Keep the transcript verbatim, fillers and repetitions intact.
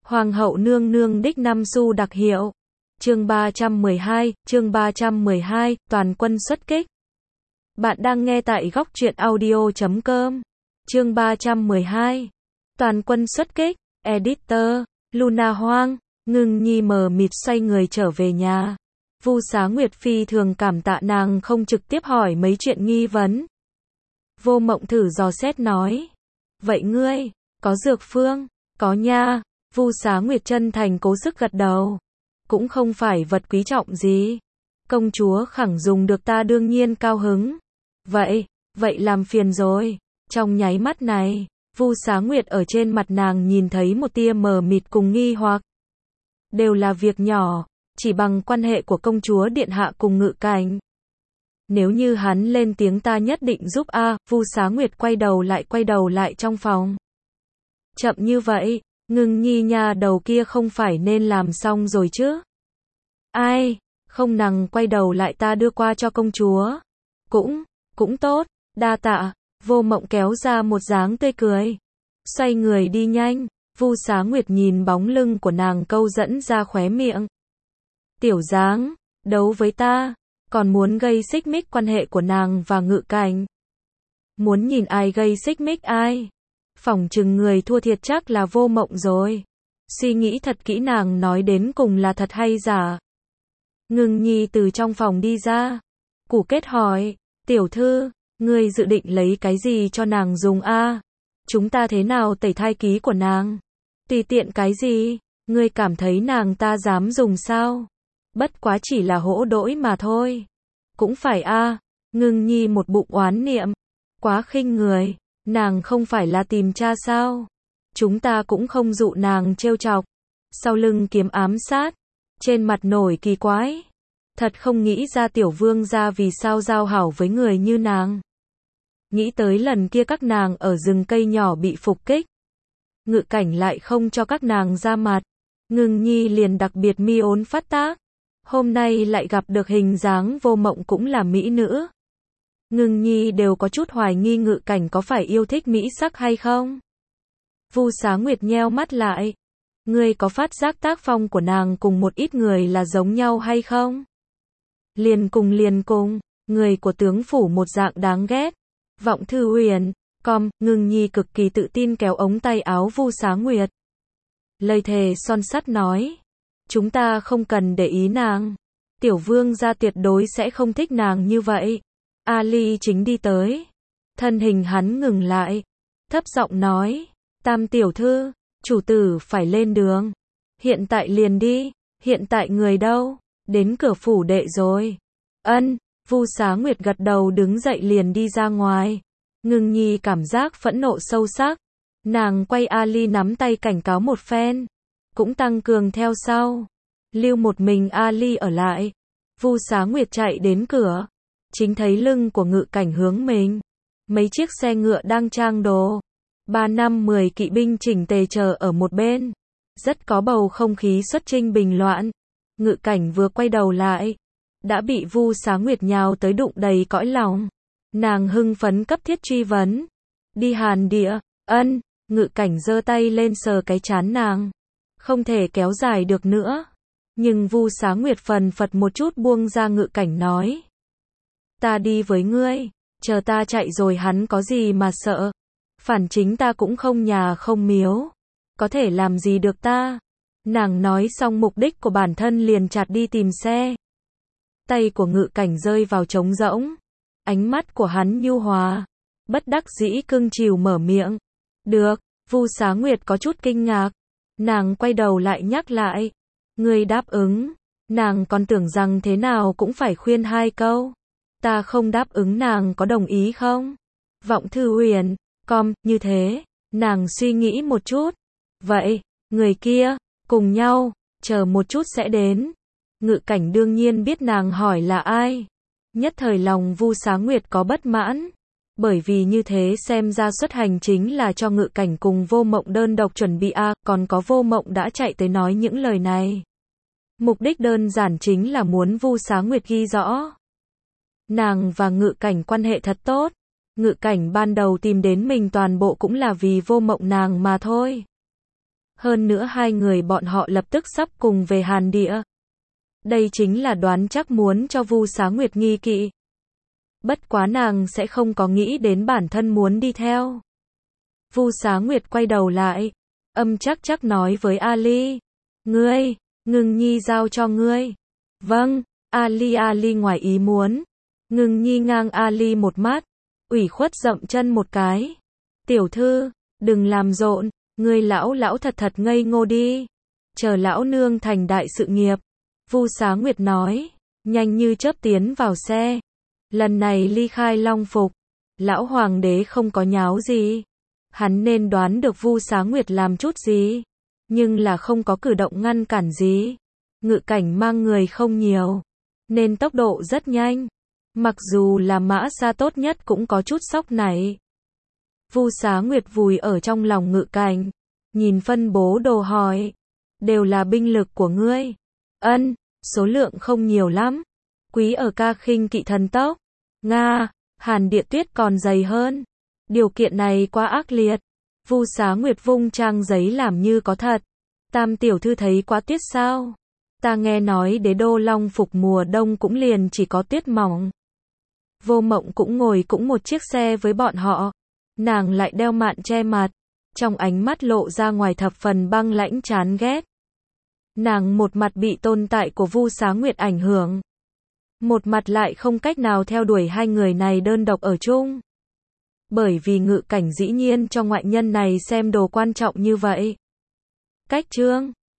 Hoàng hậu nương nương đích năm xu đặc hiệu. Chương ba trăm mười hai, chương ba trăm mười hai, toàn quân xuất kích. Bạn đang nghe tại góc truyện audio chấm com. Chương ba trăm mười hai. Toàn quân xuất kích. Editor, Luna Hoang, Ngưng Nhi mờ mịt xoay người trở về nhà. Vu Xá Nguyệt phi thường cảm tạ nàng không trực tiếp hỏi mấy chuyện nghi vấn. Vô Mộng thử dò xét nói. Vậy ngươi, có dược phương? Có nha. Vu Xá Nguyệt chân thành cố sức gật đầu. Cũng không phải vật quý trọng gì. Công chúa khẳng dùng được ta đương nhiên cao hứng. Vậy, vậy làm phiền rồi. Trong nháy mắt này, Vu Xá Nguyệt ở trên mặt nàng nhìn thấy một tia mờ mịt cùng nghi hoặc. Đều là việc nhỏ, chỉ bằng quan hệ của công chúa điện hạ cùng Ngự Cảnh. Nếu như hắn lên tiếng ta nhất định giúp a. Vu Xá Nguyệt quay đầu lại quay đầu lại trong phòng. Chậm như vậy, Ngưng Nhi nha đầu kia không phải nên làm xong rồi chứ? Ai, không nàng quay đầu lại ta đưa qua cho công chúa. Cũng, cũng tốt, đa tạ. Vô Mộng kéo ra một dáng tươi cười. Xoay người đi nhanh, Vu Xá Nguyệt nhìn bóng lưng của nàng câu dẫn ra khóe miệng. Tiểu dáng, đấu với ta, còn muốn gây xích mích quan hệ của nàng và Ngự Cảnh. Muốn nhìn ai gây xích mích ai? Phỏng chừng người thua thiệt chắc là Vô Mộng rồi. Suy nghĩ thật kỹ nàng nói đến cùng là thật hay giả. Ngưng Nhi từ trong phòng đi ra. Củ Kết hỏi, tiểu thư, ngươi dự định lấy cái gì cho nàng dùng a? Chúng ta thế nào tẩy thai ký của nàng? Tùy tiện cái gì, ngươi cảm thấy nàng ta dám dùng sao? Bất quá chỉ là hỗ đỗi mà thôi. Cũng phải a. Ngưng Nhi một bụng oán niệm. Quá khinh người. Nàng không phải là tìm cha sao? Chúng ta cũng không dụ nàng trêu chọc. Sau lưng kiếm ám sát. Trên mặt nổi kỳ quái. Thật không nghĩ ra tiểu vương gia vì sao giao hảo với người như nàng. Nghĩ tới lần kia các nàng ở rừng cây nhỏ bị phục kích. Ngự Cảnh lại không cho các nàng ra mặt. Ngưng Nhi liền đặc biệt mi ốn phát tác. Hôm nay lại gặp được hình dáng Vô Mộng cũng là mỹ nữ. Ngưng Nhi đều có chút hoài nghi Ngự Cảnh có phải yêu thích mỹ sắc hay không. Vu Xá Nguyệt nheo mắt lại. Ngươi có phát giác tác phong của nàng cùng một ít người là giống nhau hay không? Liền cùng liền cùng, người của tướng phủ một dạng đáng ghét. Vọng Thư Huyền, com, Ngưng Nhi cực kỳ tự tin kéo ống tay áo Vu Xá Nguyệt. Lời thề son sắt nói. Chúng ta không cần để ý nàng. Tiểu vương gia tuyệt đối sẽ không thích nàng như vậy. Ali chính đi tới. Thân hình hắn ngừng lại. Thấp giọng nói. Tam tiểu thư, chủ tử phải lên đường. Hiện tại liền đi. Hiện tại người đâu? Đến cửa phủ đệ rồi. Ân, Vu Xá Nguyệt gật đầu đứng dậy liền đi ra ngoài. Ngưng Nhi cảm giác phẫn nộ sâu sắc. Nàng quay Ali nắm tay cảnh cáo một phen. Cũng tăng cường theo sau. Lưu một mình Ali ở lại. Vu Xá Nguyệt chạy đến cửa. Chính thấy lưng của Ngự Cảnh hướng mình. Mấy chiếc xe ngựa đang trang đồ. Ba năm mười kỵ binh chỉnh tề chờ ở một bên. Rất có bầu không khí xuất chinh bình loạn. Ngự Cảnh vừa quay đầu lại. Đã bị Vu Xá Nguyệt nhào tới đụng đầy cõi lòng. Nàng hưng phấn cấp thiết truy vấn. Đi Hàn Địa, ân. Ngự Cảnh giơ tay lên sờ cái trán nàng. Không thể kéo dài được nữa. Nhưng Vu Xá Nguyệt phần phật một chút buông ra Ngự Cảnh nói. Ta đi với ngươi, chờ ta chạy rồi hắn có gì mà sợ. Phản chính ta cũng không nhà không miếu. Có thể làm gì được ta. Nàng nói xong mục đích của bản thân liền chạt đi tìm xe. Tay của Ngự Cảnh rơi vào trống rỗng. Ánh mắt của hắn nhu hòa. Bất đắc dĩ cưng chiều mở miệng. Được, Vu Xá Nguyệt có chút kinh ngạc. Nàng quay đầu lại nhắc lại. Ngươi đáp ứng. Nàng còn tưởng rằng thế nào cũng phải khuyên hai câu. Ta không đáp ứng nàng có đồng ý không? Vọng Thư Huyền, com, như thế. Nàng suy nghĩ một chút. Vậy, người kia, cùng nhau, chờ một chút sẽ đến. Ngự Cảnh đương nhiên biết nàng hỏi là ai. Nhất thời lòng Vu Xá Nguyệt có bất mãn. Bởi vì như thế xem ra xuất hành chính là cho Ngự Cảnh cùng Vô Mộng đơn độc chuẩn bị a, còn có Vô Mộng đã chạy tới nói những lời này. Mục đích đơn giản chính là muốn Vu Xá Nguyệt ghi rõ. Nàng và Ngự Cảnh quan hệ thật tốt. Ngự Cảnh ban đầu tìm đến mình toàn bộ cũng là vì Vô Mộng nàng mà thôi. Hơn nữa hai người bọn họ lập tức sắp cùng về Hàn Địa. Đây chính là đoán chắc muốn cho Vu Xá Nguyệt nghi kỵ. Bất quá nàng sẽ không có nghĩ đến bản thân muốn đi theo. Vu Xá Nguyệt quay đầu lại, âm chắc chắc nói với Ali. Ngươi, Ngưng Nhi giao cho ngươi. Vâng, Ali Ali ngoài ý muốn. Ngưng Nhi ngang Ali một mắt, ủy khuất dậm chân một cái. Tiểu thư, đừng làm rộn, ngươi lão lão thật thật ngây ngô đi. Chờ lão nương thành đại sự nghiệp. Vu Xá Nguyệt nói, nhanh như chớp tiến vào xe. Lần này ly khai Long Phục, lão hoàng đế không có nháo gì. Hắn nên đoán được Vu Xá Nguyệt làm chút gì, nhưng là không có cử động ngăn cản gì. Ngự cảnh mang người không nhiều, nên tốc độ rất nhanh. Mặc dù là mã xa tốt nhất cũng có chút sốc nảy. Vu Xá Nguyệt vùi ở trong lòng ngự cảnh, nhìn phân bố đồ hỏi, đều là binh lực của ngươi. Ân, số lượng không nhiều lắm. Quý ở ca khinh kỵ thần tốc. Nga, Hàn Địa tuyết còn dày hơn. Điều kiện này quá ác liệt. Vu Xá Nguyệt vung trang giấy làm như có thật. Tam tiểu thư thấy quá tuyết sao? Ta nghe nói đế đô Long Phục mùa đông cũng liền chỉ có tuyết mỏng. Vô Mộng cũng ngồi cũng một chiếc xe với bọn họ. Nàng lại đeo mạn che mặt, trong ánh mắt lộ ra ngoài thập phần băng lãnh chán ghét. Nàng một mặt bị tồn tại của Vu Xá Nguyệt ảnh hưởng, một mặt lại không cách nào theo đuổi hai người này đơn độc ở chung. Bởi vì ngự cảnh dĩ nhiên cho ngoại nhân này xem đồ quan trọng như vậy. Cách chương